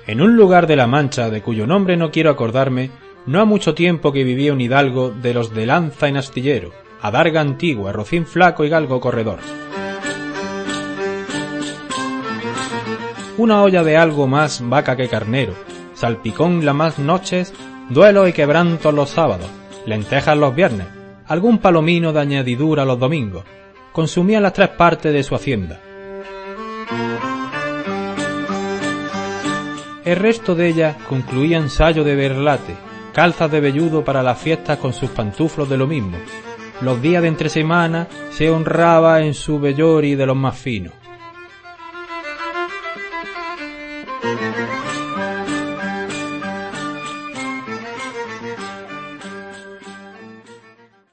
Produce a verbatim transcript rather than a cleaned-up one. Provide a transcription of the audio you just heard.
En un lugar de la Mancha, de cuyo nombre no quiero acordarme, no ha mucho tiempo que vivía un hidalgo de los de lanza en astillero, adarga antigua, rocín flaco y galgo corredor. Una olla de algo más vaca que carnero, salpicón las más noches, duelo y quebrantos los sábados, lentejas los viernes, algún palomino de añadidura los domingos, consumía las tres partes de su hacienda. El resto de ella concluía en sayo de berlate, calzas de velludo para las fiestas con sus pantuflos de lo mismo. Los días de entre semana se honraba en su vellori de los más finos.